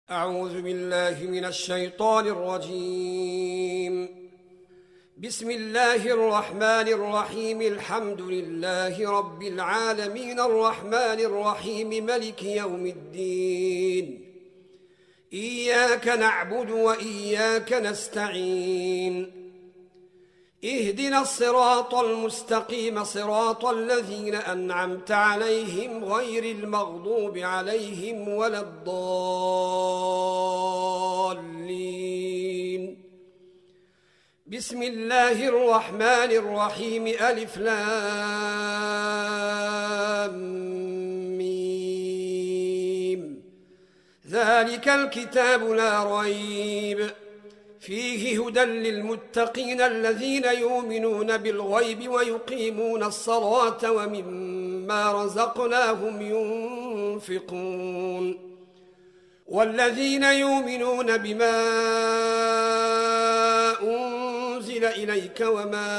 أعوذ بالله من الشيطان الرجيم. بسم الله الرحمن الرحيم. الحمد لله رب العالمين الرحمن الرحيم ملك يوم الدين. إياك نعبد وإياك نستعين. اهدنا الصراط المستقيم صراط الذين أنعمت عليهم غير المغضوب عليهم ولا الضالين. بسم الله الرحمن الرحيم. ألف لام ميم. ذلك الكتاب لا ريب فيه هدى للمتقين الذين يؤمنون بالغيب ويقيمون الصلاة ومما رزقناهم ينفقون. والذين يؤمنون بما أنزل إليك وما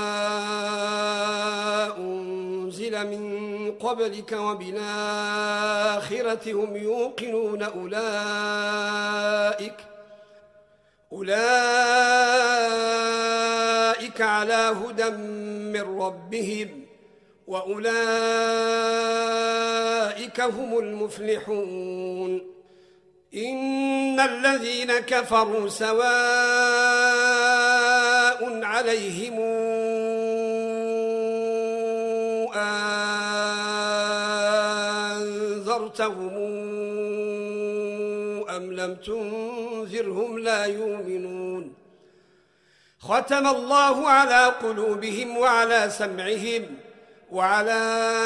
أنزل من قبلك وبالآخرة هم يوقنون أولئك على هدى من ربهم وأولئك هم المفلحون. إن الذين كفروا سواء عليهم أنذرتهم أم لم تنذرهم لا يؤمنون. ختم الله على قلوبهم وعلى سمعهم وعلى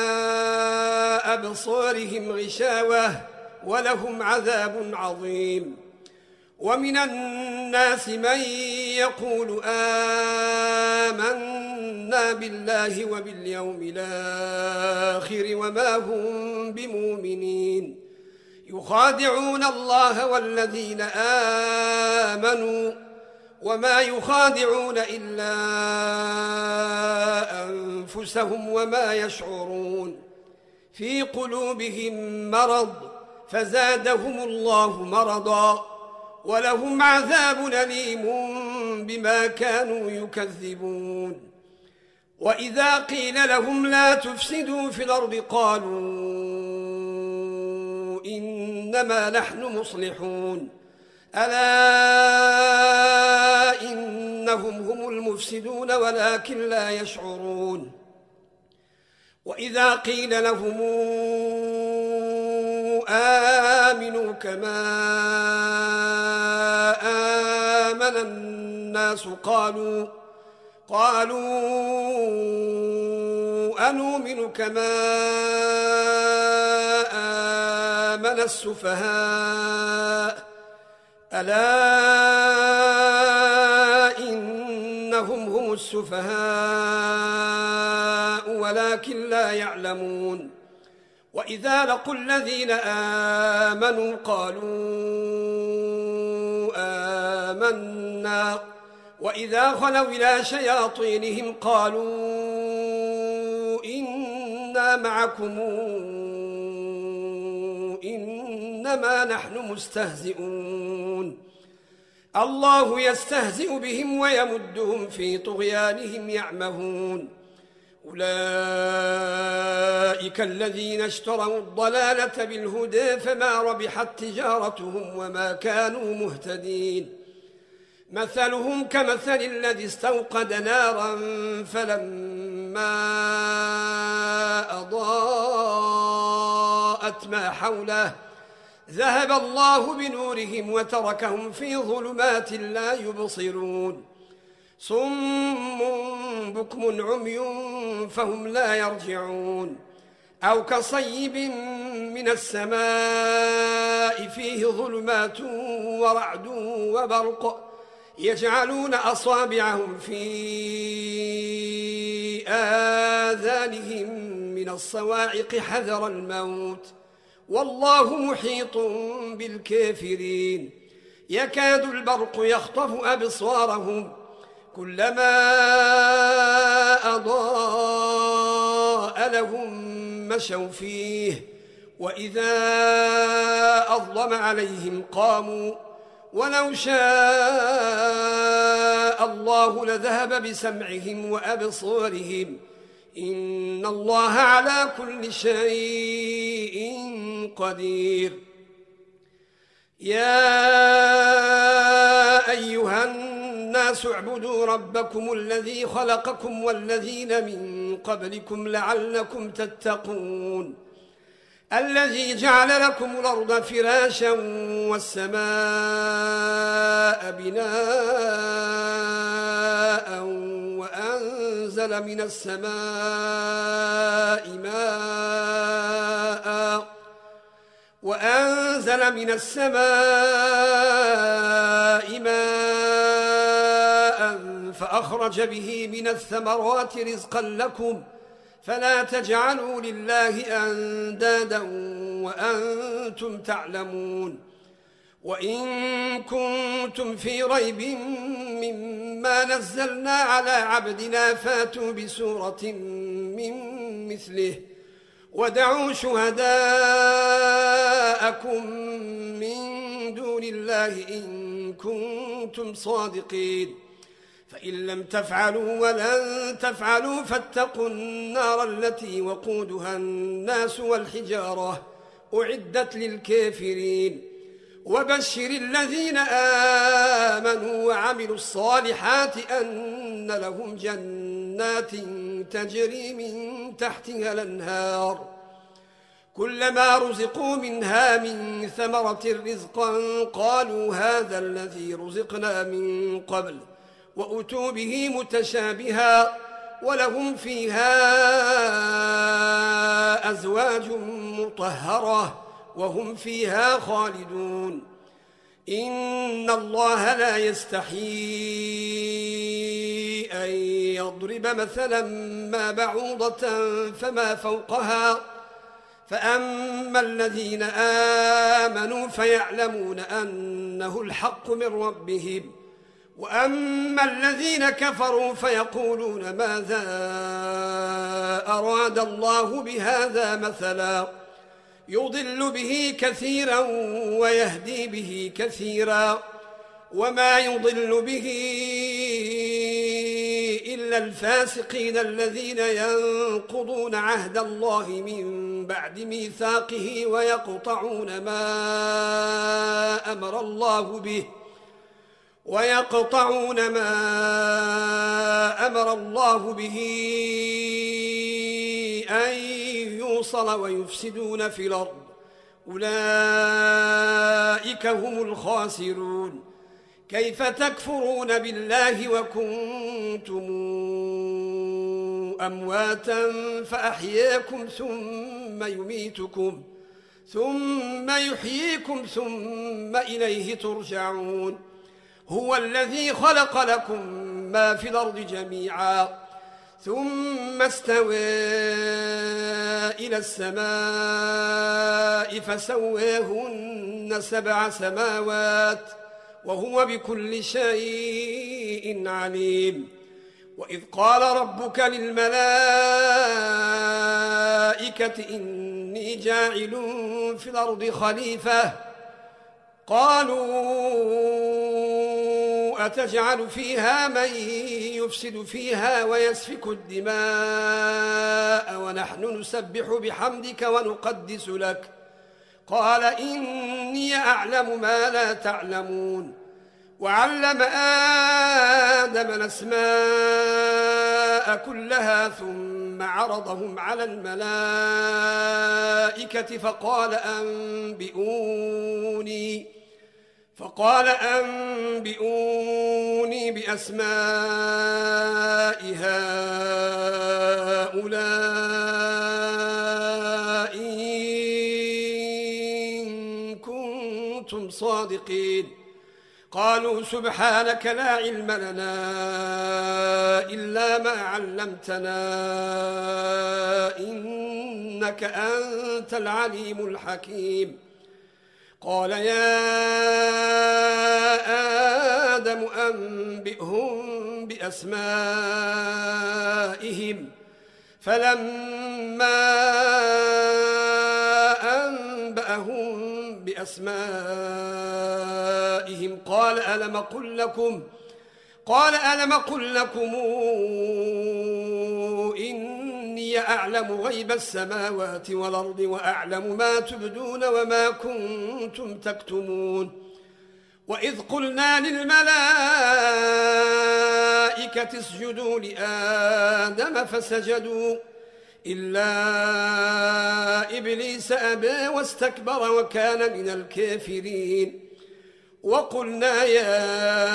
أبصارهم غشاوة ولهم عذاب عظيم. ومن الناس من يقول آمنا بالله وباليوم الآخر وما هم بمؤمنين. يخادعون الله والذين آمنوا وما يخادعون إلا أنفسهم وما يشعرون. في قلوبهم مرض فزادهم الله مرضا ولهم عذاب أليم بما كانوا يكذبون. وإذا قيل لهم لا تفسدوا في الأرض قالوا إنما نحن مصلحون ألا إنهم هم المفسدون ولكن لا يشعرون. وإذا قيل لهم آمنوا كما آمن الناس قالوا أنؤمن كما آمن السفهاء ألا إنهم هم السفهاء ولكن لا يعلمون. وإذا لقوا الذين آمنوا قالوا آمنا وإذا خلوا إلى شياطينهم قالوا إنا معكم إنما نحن مستهزئون. الله يستهزئ بهم ويمدهم في طغيانهم يعمهون. أولئك الذين اشتروا الضلالة بالهدى فما ربحت تجارتهم وما كانوا مهتدين. مثلهم كمثل الذي استوقد نارا فلما أضاءت ما حوله ذهب الله بنورهم وتركهم في ظلمات لا يبصرون. صم بكم عمي فهم لا يرجعون. أو كصيب من السماء فيه ظلمات ورعد وبرق يجعلون أصابعهم في آذانهم من الصواعق حذر الموت والله محيط بالكافرين. يكاد البرق يخطف أبصارهم كلما أضاء لهم مشوا فيه وإذا أظلم عليهم قاموا ولو شاء الله لذهب بسمعهم وأبصارهم إن الله على كل شيء قدير. يا أيها الناس اعبدوا ربكم الذي خلقكم والذين من قبلكم لعلكم تتقون الذي جعل لكم الأرض فراشا والسماء بناء وأنزل من السماء ماء فأخرج به من الثمرات رزقا لكم فلا تجعلوا لله أندادا وأنتم تعلمون. وإن كنتم في ريب مما نزلنا على عبدنا فاتوا بسورة من مثله ودعوا شهداءكم من دون الله إن كنتم صادقين فإن لم تفعلوا ولن تفعلوا فاتقوا النار التي وقودها الناس والحجارة أعدت للكافرين. وبشر الذين آمنوا وعملوا الصالحات أن لهم جنات تجري من تحتها الأنهار كلما رزقوا منها من ثمرة رزقا قالوا هذا الذي رزقنا من قبل وأتوا به متشابها ولهم فيها أزواج مطهرة وهم فيها خالدون. إن الله لا يستحيي أن يضرب مثلا ما بعوضة فما فوقها فأما الذين آمنوا فيعلمون أنه الحق من ربهم وأما الذين كفروا فيقولون ماذا أراد الله بهذا مثلا يضل به كثيرا ويهدي به كثيرا وما يضل به إلا الفاسقين الذين ينقضون عهد الله من بعد ميثاقه ويقطعون ما أمر الله به أن يوصل ويفسدون في الأرض أولئك هم الخاسرون. كيف تكفرون بالله وكنتم أمواتا فأحياكم ثم يميتكم ثم يحييكم ثم إليه ترجعون. هو الذي خلق لكم ما في الأرض جميعا ثم استوى إلى السماء فسواهن 7 سماوات وهو بكل شيء عليم. وإذ قال ربك للملائكة إني جاعل في الأرض خليفة قالوا أتجعل فيها من يفسد فيها ويسفك الدماء ونحن نسبح بحمدك ونقدس لك قال إني أعلم ما لا تعلمون. وعلم آدم الأسماء كلها ثم عرضهم على الملائكة فقال أنبئوني بأسماء هؤلاء إن كنتم صادقين. قالوا سبحانك لا علم لنا إلا ما علمتنا إنك أنت العليم الحكيم. قال يا آدم أنبئهم بأسمائهم فلما أنبئهم أنبأهم بأسمائهم قال ألم أقل لكم إني أعلم غيب السماوات والأرض وأعلم ما تبدون وما كنتم تكتمون وإذ قلنا للملائكة اسجدوا لآدم فسجدوا إلا إبليس أبى واستكبر وكان من الكافرين وقلنا يا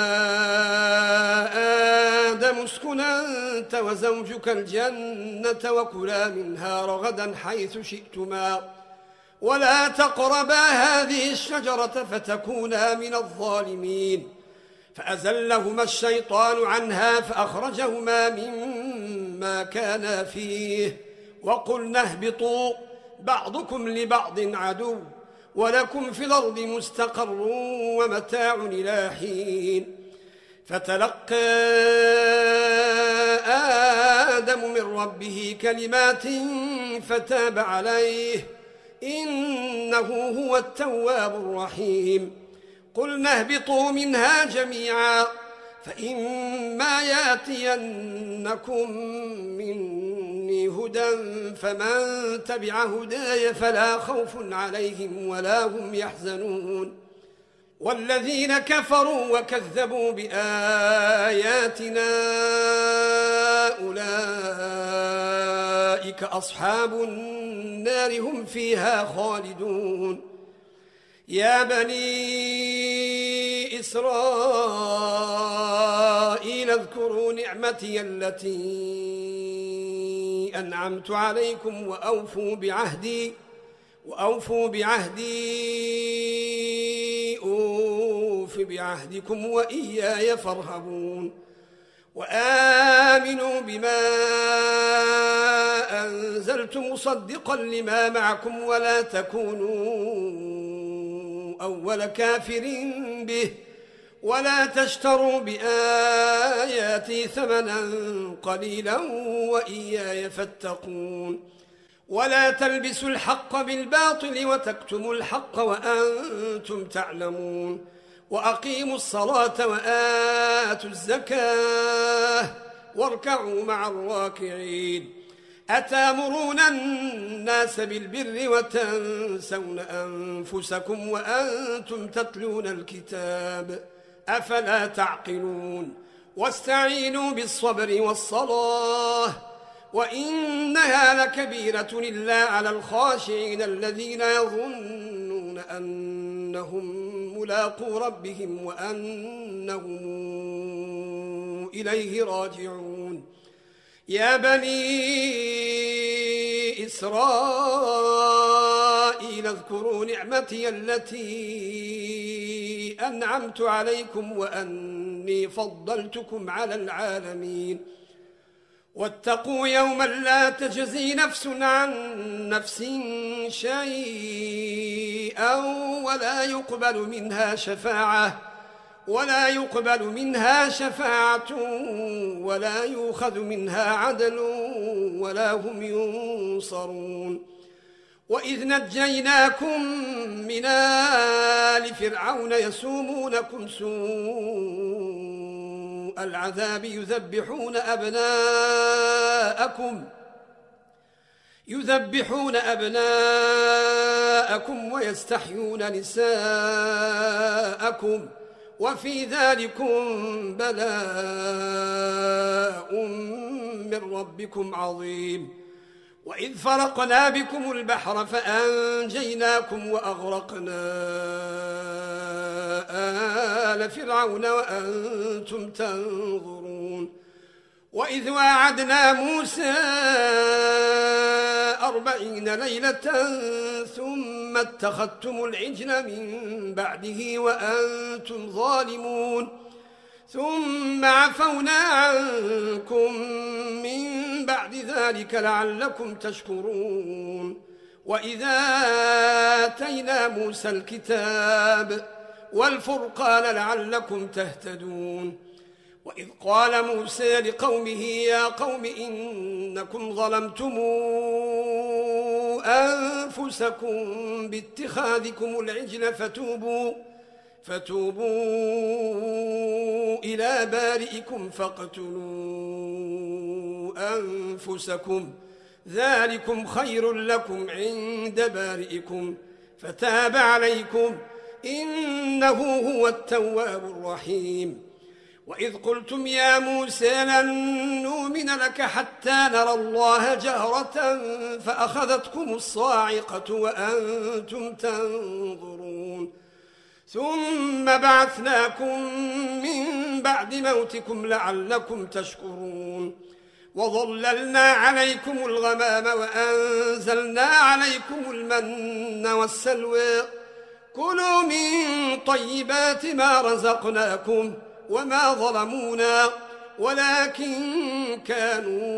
آدم اسكن أنت وزوجك الجنة وكلا منها رغدا حيث شئتما ولا تقربا هذه الشجرة فتكونا من الظالمين فأزلهما الشيطان عنها فأخرجهما مما كانا فيه وقلنا اهبطوا بعضكم لبعض عدو ولكم في الأرض مستقر ومتاع إلى حين فتلقى آدم من ربه كلمات فتاب عليه إنه هو التواب الرحيم قلنا اهبطوا منها جميعا فإما يأتينكم مني هدى فمن تبع هداي فلا خوف عليهم ولا هم يحزنون والذين كفروا وكذبوا بآياتنا أولئك أصحاب النار هم فيها خالدون يا بني إسرائيل اذكروا نعمتي التي أنعمت عليكم وأوفوا بعهدي أوف بعهدكم وإياي فارهبون وآمنوا بما أنزلت مصدقا لما معكم ولا تكونوا أول كافر به ولا تشتروا بآياتي ثمنا قليلا وإياي فاتقون ولا تلبسوا الحق بالباطل وتكتموا الحق وأنتم تعلمون وأقيموا الصلاة وآتوا الزكاة واركعوا مع الراكعين أتامرون الناس بالبر وتنسون أنفسكم وأنتم تتلون الكتاب أفلا تعقلون واستعينوا بالصبر والصلاة وإنها لكبيرة إلا على الخاشعين الذين يظنون أنهم ملاقو ربهم وأنهم إليه راجعون يا بني إسرائيل اذكروا نعمتي التي أنعمت عليكم وأني فضلتكم على العالمين واتقوا يوما لا تجزي نفس عن نفس شيئا ولا يقبل منها شفاعة ولا يؤخذ منها عدل ولا هم ينصرون وإذ نجيناكم من آل فرعون يسومونكم سوء العذاب يذبحون أبناءكم ويستحيون نساءكم وفي ذلكم بلاء من ربكم عظيم وإذ فرقنا بكم البحر فأنجيناكم وأغرقنا آل فرعون وأنتم تنظرون وإذ واعدنا موسى 40 ليلة ثم اتخذتم العجل من بعده وأنتم ظالمون ثم عفونا عنكم من بعد ذلك لعلكم تشكرون وإذا آتينا موسى الكتاب والفرقان لعلكم تهتدون وإذ قال موسى لقومه يا قوم إنكم ظلمتم أنفسكم باتخاذكم العجل فتوبوا إلى بارئكم فاقتلوا أنفسكم ذلكم خير لكم عند بارئكم فتاب عليكم إنه هو التواب الرحيم. وإذ قلتم يا موسى لن نؤمن لك حتى نرى الله جهرة فأخذتكم الصاعقة وأنتم تنظرون ثم بعثناكم من بعد موتكم لعلكم تشكرون وظللنا عليكم الغمام وأنزلنا عليكم المن والسلوى كلوا من طيبات ما رزقناكم وما ظلمونا ولكن كانوا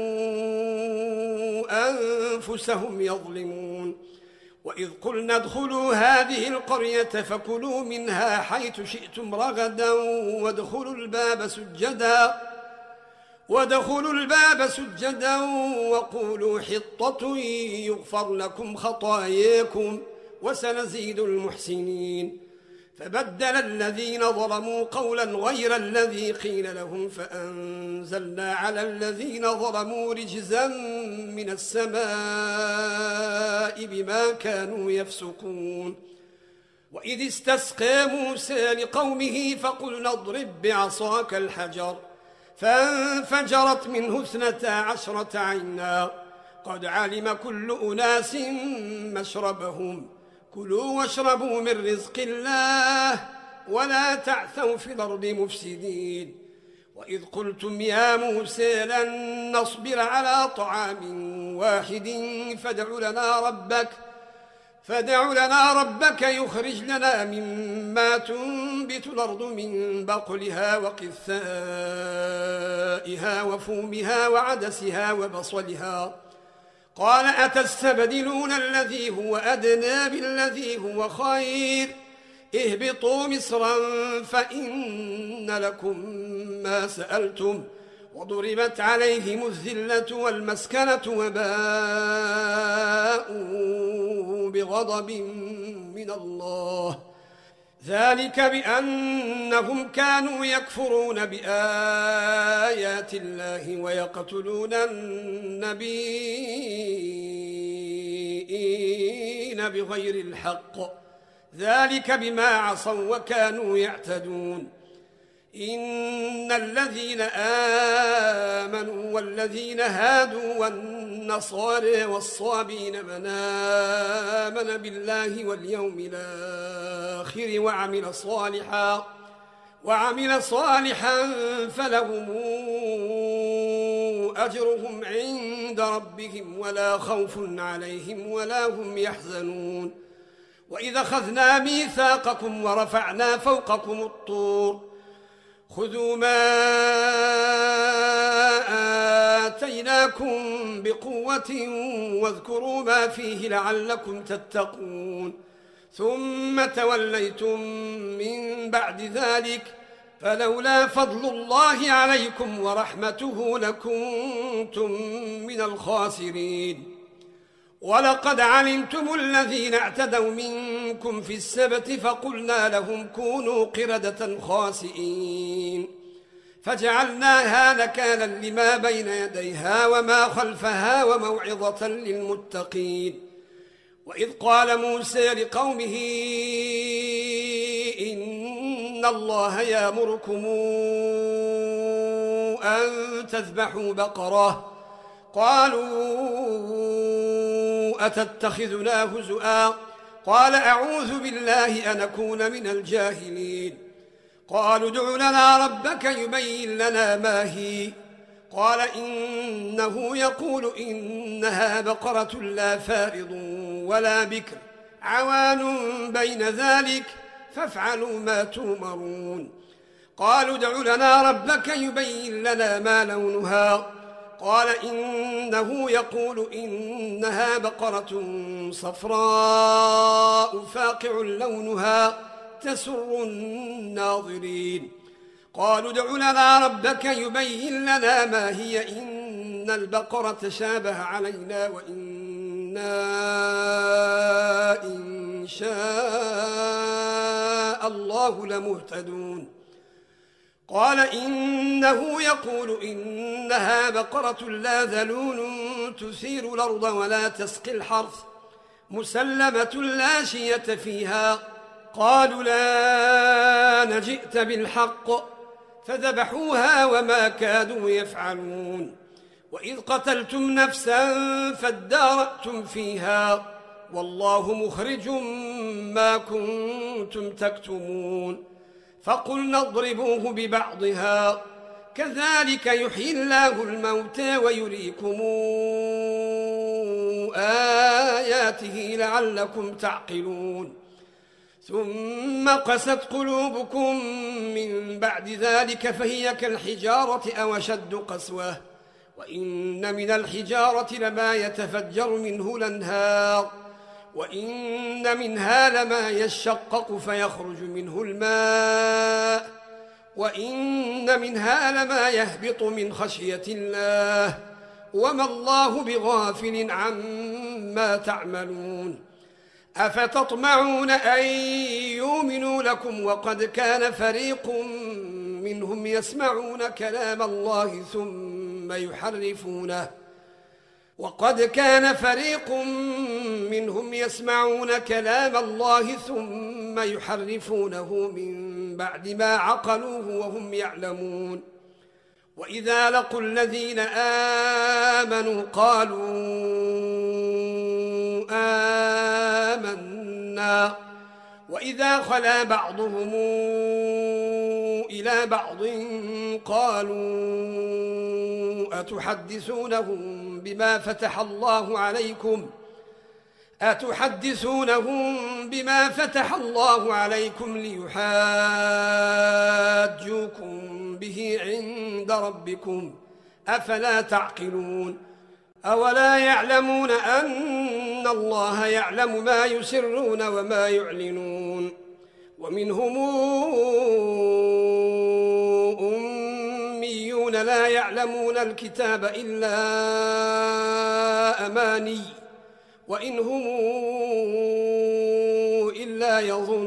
أنفسهم يظلمون. وإذ قلنا ادخلوا هذه القرية فكلوا منها حيث شئتم رغدا وادخلوا الباب سجدا وقولوا حطة يغفر لكم خطاياكم وسنزيد المحسنين. فبدل الذين ظلموا قولا غير الذي قيل لهم فأنزلنا على الذين ظلموا رجزا من السماء بما كانوا يفسقون. وإذ استسقى موسى لقومه فقلنا اضرب بعصاك الحجر فانفجرت منه 12 عينا قد علم كل أناس مشربهم كلوا واشربوا من رزق الله ولا تعثوا في الأرض مفسدين. وإذ قلتم يا موسى لن نصبر على طعام واحد فادع لنا ربك يخرج لنا مما تنبت الأرض من بقلها وقثائها وفومها وعدسها وبصلها قال أتستبدلون الذي هو أدنى بالذي هو خير اهبطوا مصرا فإن لكم ما سألتم وضربت عليهم الذلة والمسكنة وباءوا بغضب من الله ذلك بأنهم كانوا يكفرون بآيات الله ويقتلون النبيين بغير الحق ذلك بما عصوا وكانوا يعتدون. إن الذين آمنوا والذين هادوا والنصارى والصابين من آمن بالله واليوم الآخر وعمل صالحا فلهم أجرهم عند ربهم ولا خوف عليهم ولا هم يحزنون. وإذا أخذنا ميثاقكم ورفعنا فوقكم الطور خذوا ما آتيناكم بقوة واذكروا ما فيه لعلكم تتقون ثم توليتم من بعد ذلك فلولا فضل الله عليكم ورحمته لكنتم من الخاسرين. ولقد علمتم الذين اعتدوا منكم في السبت فقلنا لهم كونوا قردة خاسئين فجعلناها نكالا لما بين يديها وما خلفها وموعظة للمتقين. وإذ قال موسى لقومه إن الله يأمركم أن تذبحوا بقرة قالوا أتتخذنا هزؤا قال أعوذ بالله أن أكون من الجاهلين. قالوا ادع لنا ربك يبين لنا ما هي قال إنه يقول إنها بقرة لا فارض ولا بكر عوان بين ذلك فافعلوا ما تؤمرون. قالوا ادع لنا ربك يبين لنا ما لونها قال إنه يقول إنها بقرة صفراء فاقع لونها تسر الناظرين. قالوا ادع لنا ربك يبين لنا ما هي إن البقرة شابه علينا وإنا وإنا إن شاء الله لمهتدون قال إنه يقول إنها بقرة لا ذلول تثير الأرض ولا تسقي الحرث مسلمة لا شية فيها قالوا لا نجئت بالحق فذبحوها وما كادوا يفعلون وإذ قتلتم نفسا فادارأتم فيها والله مخرج ما كنتم تكتمون فقلنا اضربوه ببعضها كذلك يحيي الله الموتى ويريكم آياته لعلكم تعقلون ثم قست قلوبكم من بعد ذلك فهي كالحجارة أو أشد قسوة وإن من الحجارة لما يتفجر منه الأنهار وإن منها لما يشقق فيخرج منه الماء وإن منها لما يهبط من خشية الله وما الله بغافل عما تعملون أفتطمعون أن يؤمنوا لكم وقد كان فريق منهم يسمعون كلام الله ثم يحرفونه من بعد ما عقلوه وهم يعلمون وإذا لقوا الذين آمنوا قالوا آمنا وإذا خلا بعضهم إلى بعض قالوا أتحدثونهم بما فتح الله عليكم ليحاجوكم به عند ربكم أفلا تعقلون أولا يعلمون أن الله يعلم ما يسرون وما يعلنون ومنهم أميون لا يعلمون الكتاب إلا أماني وإن هم إلا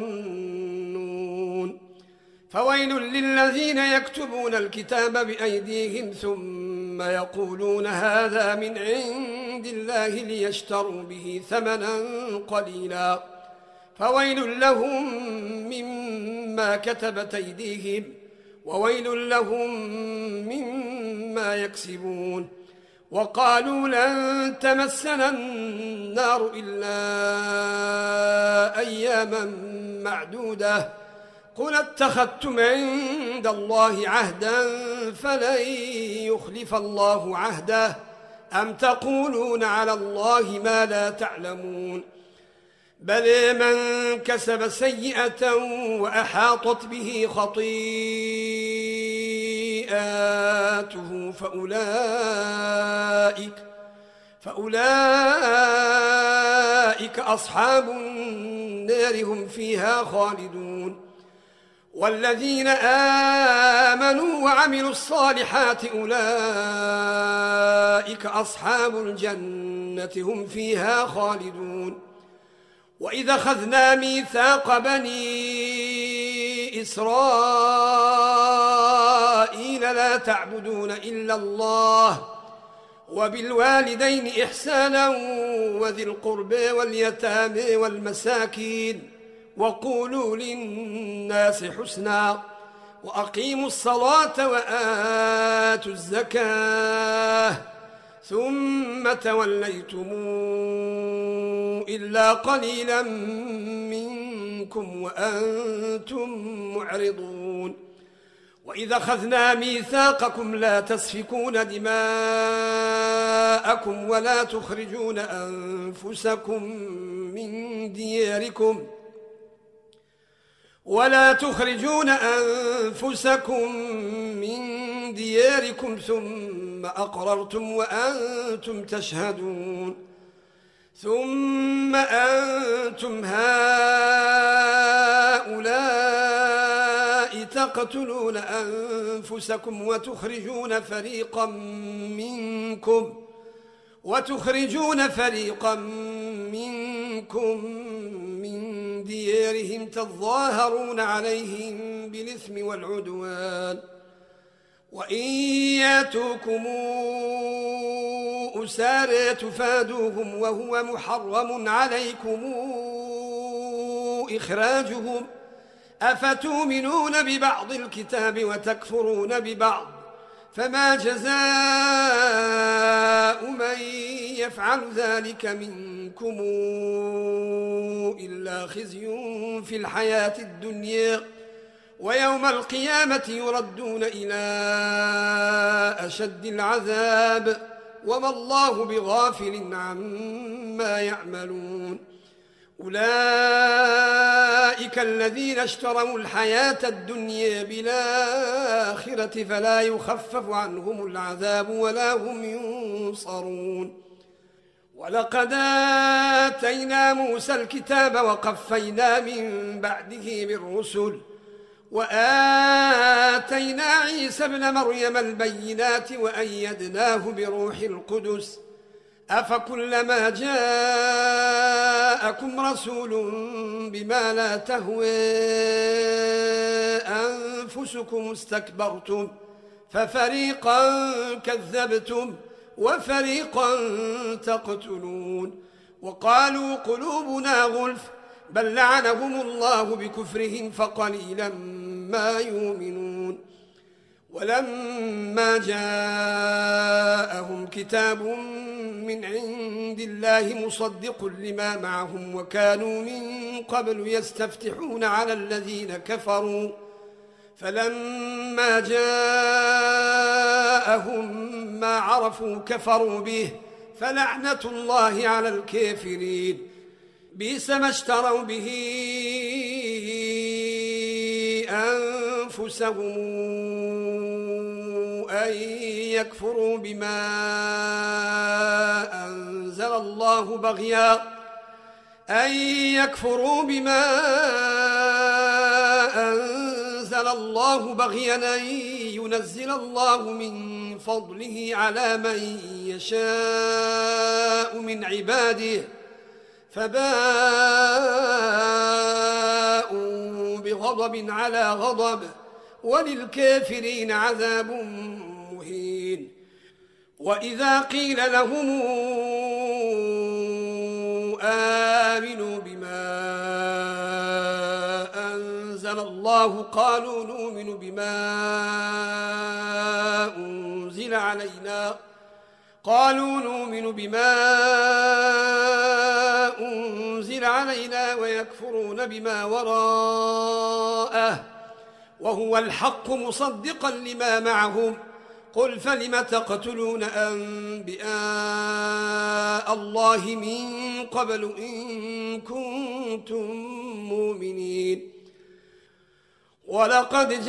يظنون فويل للذين يكتبون الكتاب بأيديهم ثم يقولون هذا من عند الله ليشتروا به ثمنا قليلا فويل لهم مما كتبت أيديهم وويل لهم مما يكسبون وقالوا لن تمسنا النار إلا أياما معدودة قل اتخذتم عند الله عهدا فلن يخلف الله عهده أم تقولون على الله ما لا تعلمون بل من كسب سيئة وأحاطت به خطيئاته فأولئك أصحاب النار هم فيها خالدون والذين آمنوا وعملوا الصالحات أولئك أصحاب الجنة هم فيها خالدون وإذا أخذنا ميثاق بني إسرائيل لا تعبدون إلا الله وبالوالدين إحسانا وذي القربى واليتامى والمساكين وقولوا للناس حسنا وأقيموا الصلاة وآتوا الزكاة ثم توليتم إلا قليلا منكم وأنتم معرضون وإذا أخذنا ميثاقكم لا تسفكون دماءكم ولا تخرجون أنفسكم من دياركم ثم أقررتم وأنتم تشهدون ثم أنتم هؤلاء تقتلون أنفسكم وتخرجون فريقا منكم من ديارهم تظاهرون عليهم بالإثم والعدوان وإن ياتوكم أسارى تفادوهم وهو محرم عليكم إخراجهم أفتؤمنون ببعض الكتاب وتكفرون ببعض فما جزاء من يفعل ذلك منكم إلا خزي في الحياة الدنيا ويوم القيامة يردون إلى أشد العذاب وما الله بغافل عما يعملون أولئك الذين اشتروا الحياة الدنيا بالآخرة فلا يخفف عنهم العذاب ولا هم ينصرون ولقد آتينا موسى الكتاب وقفينا من بعده بالرسل وآتينا عيسى ابن مريم البينات وأيدناه بروح القدس أفكلما جاءكم رسول بما لا تهوى أنفسكم استكبرتم ففريقا كذبتم وفريقا تقتلون وقالوا قلوبنا غلف بل لعنهم الله بكفرهم فقليلا ما يؤمنون ولما جاءهم كتاب من عند الله مصدق لما معهم وكانوا من قبل يستفتحون على الذين كفروا فلما جاءهم ما عرفوا كفروا به فلعنة الله على الكافرين بئس ما اشتروا به أنفسهم أن يكفروا بما أنزل الله بغيا أن ينزل الله من فضله على من يشاء من عباده فباءوا بغضب على غضب وللكافرين عذاب مهين وإذا قيل لهم آمنوا بما أنزل الله قالوا نؤمن بما أنزل علينا ويكفرون بما وراءه وهو الحق مصدقا لما معهم قل فلم تقتلون أنبياء الله من قبل إن كنتم مؤمنين ولقد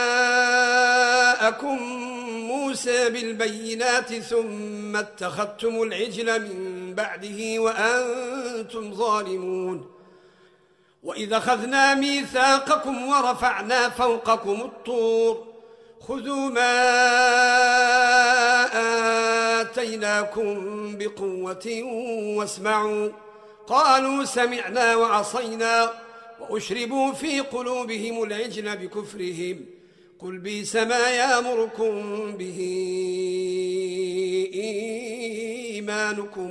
جاءكم موسى بالبينات ثم اتخذتم العجل من بعده وأنتم ظالمون وإذا أخذنا ميثاقكم ورفعنا فوقكم الطور خذوا ما آتيناكم بقوة واسمعوا قالوا سمعنا وعصينا وأشربوا في قلوبهم العجل بكفرهم قل بئس ما يأمركم به إيمانكم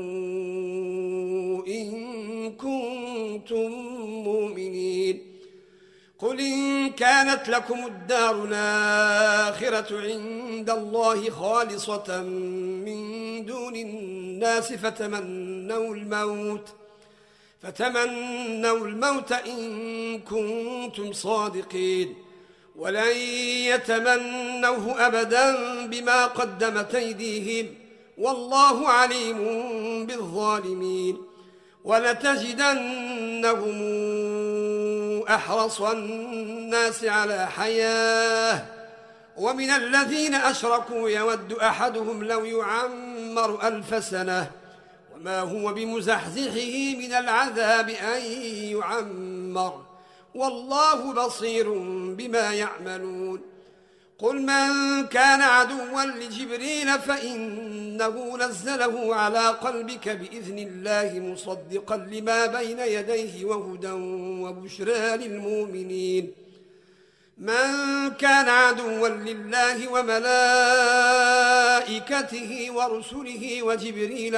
إن كنتم مؤمنين قل إن كانت لكم الدار الآخرة عند الله خالصة من دون الناس فتمنوا الموت إن كنتم صادقين ولن يتمنوه أبدا بما قدمت أيديهم والله عليم بالظالمين ولتجدنهم أحرص الناس على حياة ومن الذين أشركوا يود أحدهم لو يعمر 1000 سنة وما هو بمزحزحه من العذاب أن يعمر والله بصير بما يعملون قل من كان عدوا لجبريل فإنه نزله على قلبك بإذن الله مصدقا لما بين يديه وهدى وبشرى للمؤمنين من كان عدوا لله وملائكته ورسله وجبريل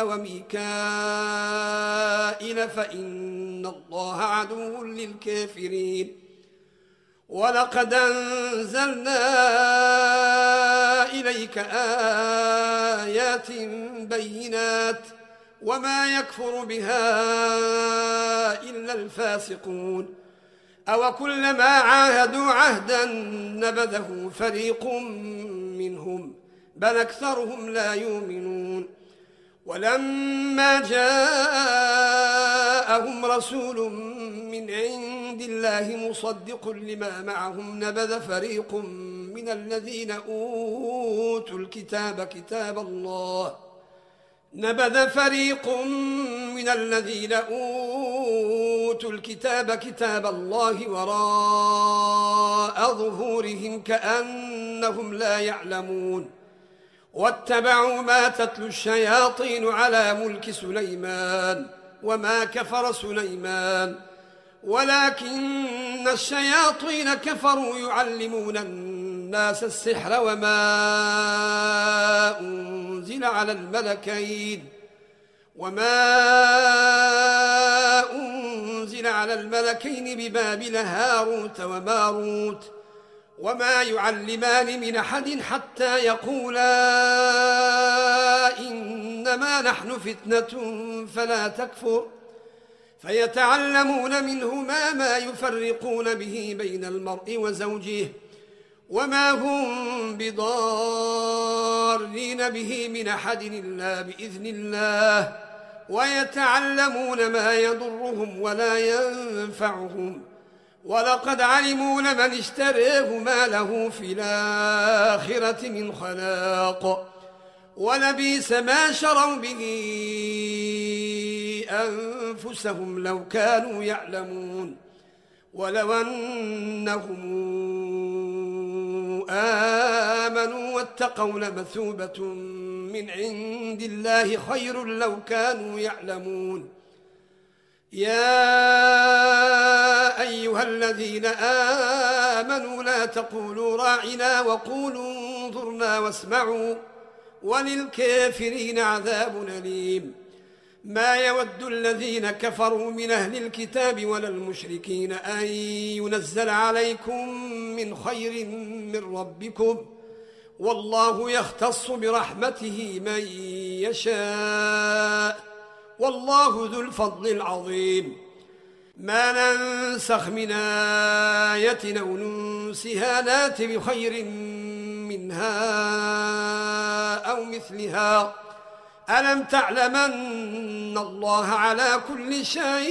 وميكائيل فإن الله عدو للكافرين ولقد أنزلنا إليك آيات بينات وما يكفر بها إلا الفاسقون أو كلما عاهدوا عهدا نبذه فريق منهم بل أكثرهم لا يؤمنون ولما جاءهم رسول من عند الله مصدق لما معهم نبذ فريق من الذين أوتوا الكتاب كتاب الله وراء ظهورهم كأنهم لا يعلمون واتبعوا ما تتلو الشياطين على ملك سليمان وما كفر سليمان ولكن الشياطين كفروا يعلمون الناس السحر وما أنزل على الملكين ببابل هاروت وماروت وما يعلمان من أحد حتى يقولا إنما نحن فتنة فلا تكفر فيتعلمون منهما ما يفرقون به بين المرء وزوجه وما هم بضارين به من أحد إلا بإذن الله ويتعلمون ما يضرهم ولا ينفعهم ولقد علموا لمن اشتريه ما له في الآخرة من خلاق ولبئس ما شروا به أنفسهم لو كانوا يعلمون ولو أنهم آمنوا واتقوا لمثوبة من عند الله خير لو كانوا يعلمون يا أيها الذين آمنوا لا تقولوا راعنا وقولوا انظرنا واسمعوا وللكافرين عذاب أليم ما يود الذين كفروا من أهل الكتاب ولا المشركين أن ينزل عليكم من خير من ربكم والله يختص برحمته من يشاء والله ذو الفضل العظيم ما ننسخ من آية أو ننسها نات بخير منها أو مثلها ألم تعلم أن الله على كل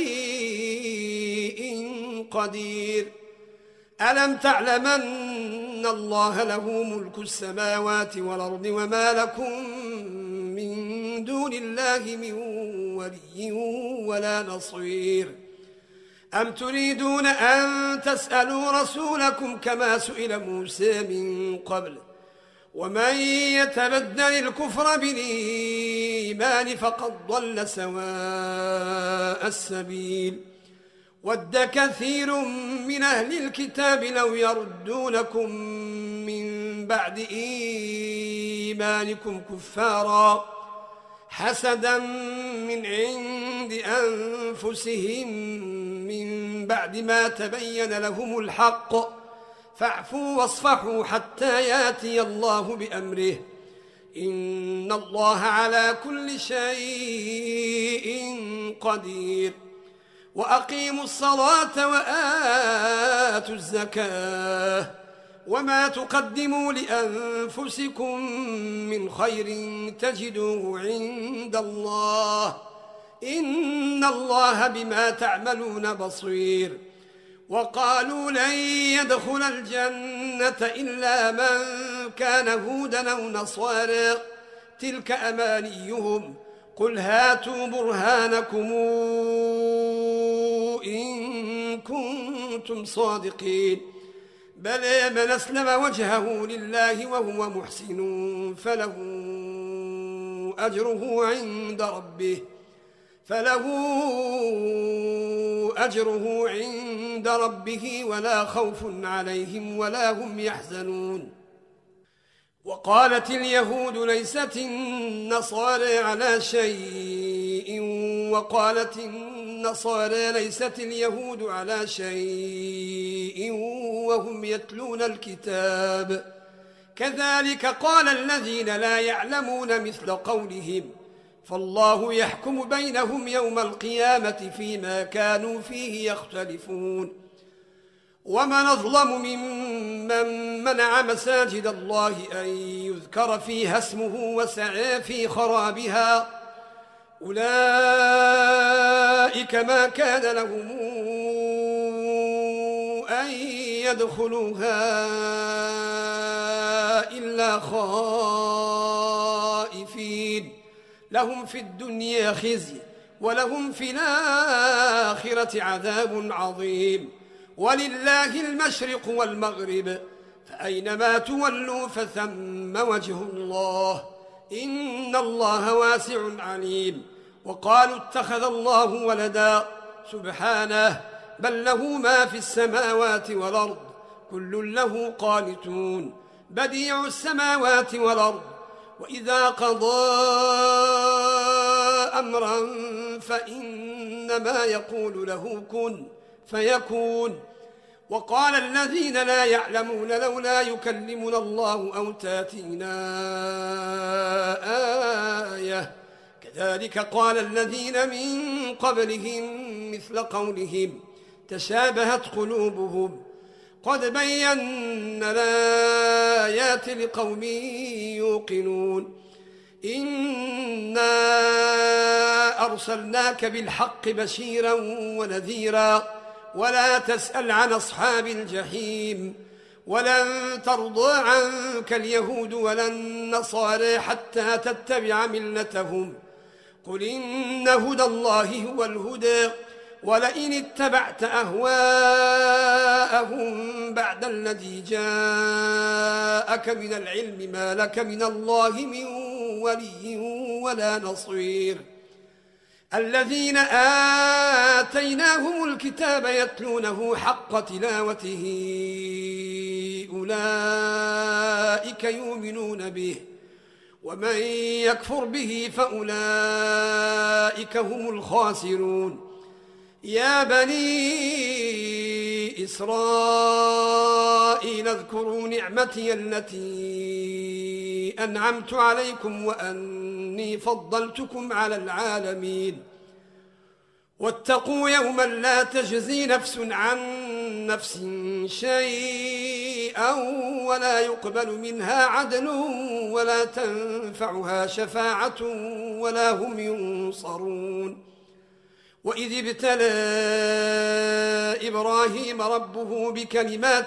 شيء قدير ألم تعلم أن الله له ملك السماوات والأرض وما لكم من دون الله من ولي ولا نصير أم تريدون أن تسألوا رسولكم كما سئل موسى من قبل ومن يتبدل الكفر بالإيمان فقد ضل سواء السبيل ود كثير من أهل الكتاب لو يردونكم من بعد إيمانكم كفارا حسدا من عند أنفسهم من بعد ما تبين لهم الحق فاعفوا واصفحوا حتى ياتي الله بأمره إن الله على كل شيء قدير وأقيموا الصلاة وآتوا الزكاة وما تقدموا لأنفسكم من خير تجدوه عند الله إن الله بما تعملون بصير وقالوا لن يدخل الجنة إلا من كان هودا أو نصارى تلك أمانيهم قل هاتوا برهانكم إن كنتم صادقين بلى من أسلم وجهه لله وهو محسن فله أجره عند ربه ولا خوف عليهم ولا هم يحزنون. وقالت اليهود ليست النصارى على شيء وقالت النصارى ليست اليهود على شيء وهم يتلون الكتاب كذلك قال الذين لا يعلمون مثل قولهم فالله يحكم بينهم يوم القيامة فيما كانوا فيه يختلفون. ومن أظلم ممن منع مساجد الله أن يذكر فيها اسمه وسعى في خرابها أولئك ما كان لهم أن يدخلوها إلا خائفين لهم في الدنيا خزي ولهم في الآخرة عذاب عظيم. ولله المشرق والمغرب فأينما تولوا فثم وجه الله إن الله واسع عليم. وقالوا اتخذ الله ولدا سبحانه بل له ما في السماوات والأرض كل له قانتون بديع السماوات والأرض وإذا قضى أمرا فإنما يقول له كن فيكون. وقال الذين لا يعلمون لولا يكلمنا الله أو تاتينا آية كذلك قال الذين من قبلهم مثل قولهم تشابهت قلوبهم قد بينا الآيات لقوم يوقنون. إنا أرسلناك بالحق بشيرا ونذيرا ولا تسأل عن أصحاب الجحيم ولن ترضى عنك اليهود ولا النصارى حتى تتبع ملتهم قل إن هدى الله هو الهدى ولئن اتبعت أهواءهم بعد الذي جاءك من العلم ما لك من الله من ولي ولا نصير. الذين آتيناهم الكتاب يتلونه حق تلاوته أولئك يؤمنون به ومن يكفر به فأولئك هم الخاسرون. يا بني إسرائيل اذكروا نعمتي التي أنعمت عليكم وأني فضلتكم على العالمين. واتقوا يوما لا تجزي نفس عن نفس شيئا ولا يقبل منها عدل ولا تنفعها شفاعة ولا هم ينصرون. وإذ ابتلى إبراهيم ربه بكلمات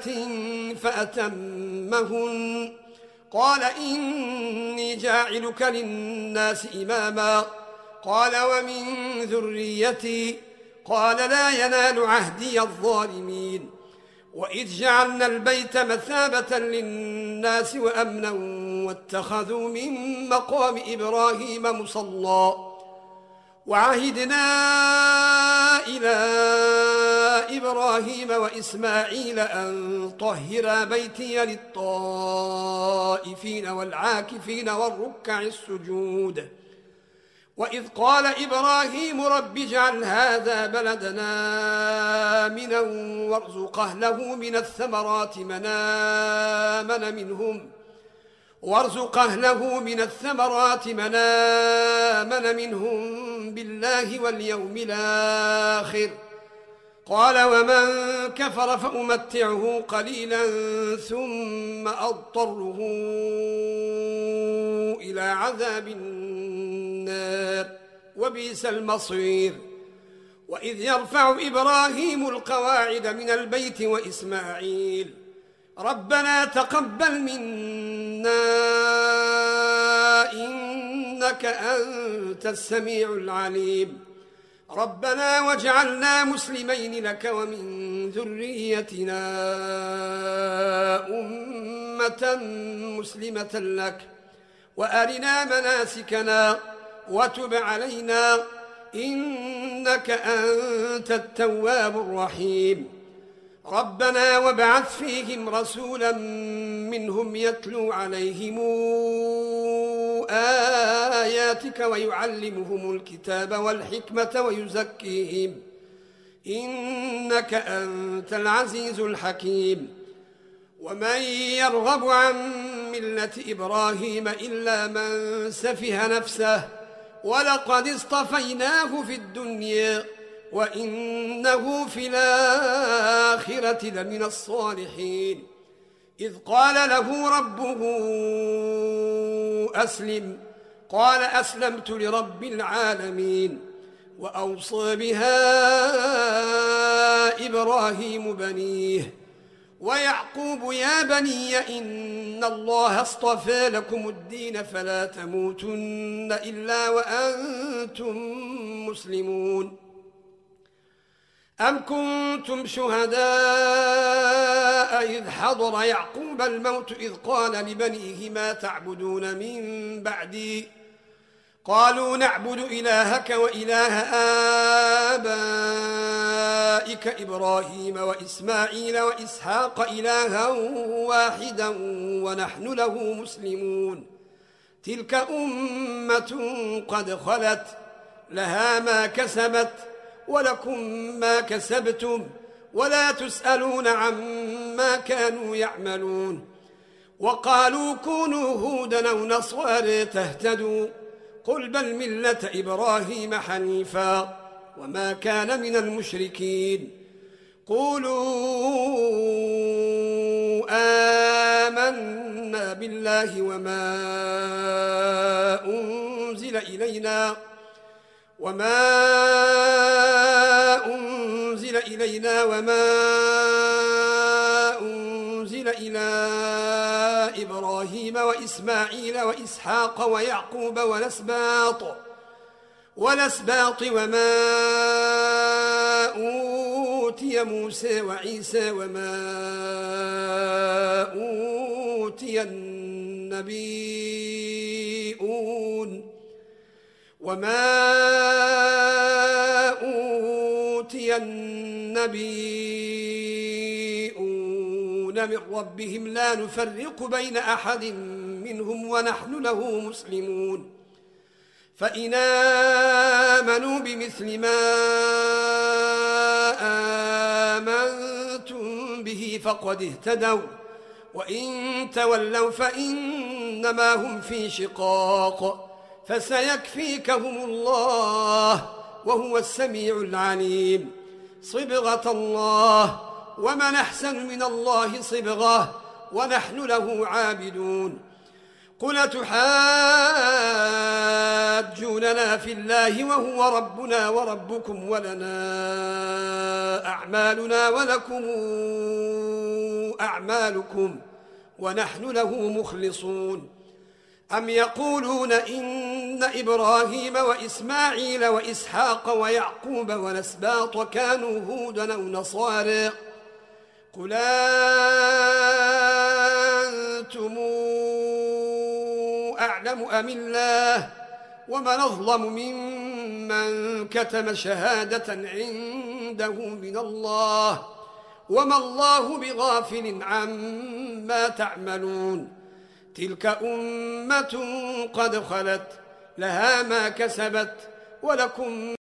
فأتمهن قال إني جاعلك للناس إماما قال ومن ذريتي قال لا ينال عهدي الظالمين. وإذ جعلنا البيت مثابة للناس وأمنا واتخذوا من مقام إبراهيم مصلى وعهدنا إلى إبراهيم وإسماعيل أن طهرا بيتي للطائفين والعاكفين والركع السجود. وإذ قال إبراهيم رب اجعل هذا بلدنا آمنا وارزق أهله من الثمرات من آمن منهم بالله واليوم الآخر قال ومن كفر فأمتعه قليلا ثم أضطره إلى عذاب النار وبئس المصير. وإذ يرفع إبراهيم القواعد من البيت وإسماعيل ربنا تقبل منا إنك أنت السميع العليم ربنا واجعلنا مسلمين لك ومن ذريتنا أمة مسلمة لك وأرنا مناسكنا وتب علينا إنك أنت التواب الرحيم. ربنا وابعث فيهم رسولا منهم يتلو عليهم آياتك ويعلمهم الكتاب والحكمة ويزكيهم إنك أنت العزيز الحكيم. ومن يرغب عن ملة إبراهيم إلا من سفه نفسه ولقد اصطفيناه في الدنيا وإنه في الآخرة لمن الصالحين. إذ قال له ربه أسلم قال أسلمت لرب العالمين. وأوصى بها إبراهيم بنيه ويعقوب يا بني إن الله اصطفى لكم الدين فلا تموتن إلا وأنتم مسلمون. أم كنتم شهداء إذ حضر يعقوب الموت إذ قال لبنيه ما تعبدون من بعدي قالوا نعبد إلهك وإله آبائك إبراهيم وإسماعيل وإسحاق إلها واحدا ونحن له مسلمون. تلك أمة قد خلت لها ما كسبت ولكم ما كسبتم ولا تسألون عما كانوا يعملون. وقالوا كونوا هودا أو نصارى تهتدوا قل بل ملة إبراهيم حنيفا وما كان من المشركين. قولوا آمنا بالله وما أنزل إلينا وما أنزل إلى إبراهيم وإسماعيل وإسحاق ويعقوب والأسباط وما أوتي موسى وعيسى وما أوتي النبيون من ربهم لا نفرق بين أحد منهم ونحن له مسلمون. فإن آمنوا بمثل ما آمنتم به فقد اهتدوا وإن تولوا فإنما هم في شقاق فسيكفيكهم الله وهو السميع العليم. صبغة الله ومن أحسن من الله صبغة ونحن له عابدون. قل تحاجوننا في الله وهو ربنا وربكم ولنا أعمالنا ولكم أعمالكم ونحن له مخلصون. أم يقولون إن إبراهيم وإسماعيل وإسحاق ويعقوب والأسباط كانوا هودا أو نصارى قل أنتم أعلم أم الله ومن أظلم ممن كتم شهادة عنده من الله وما الله بغافل عما تعملون. تلك أمة قد خلت لها ما كسبت ولكم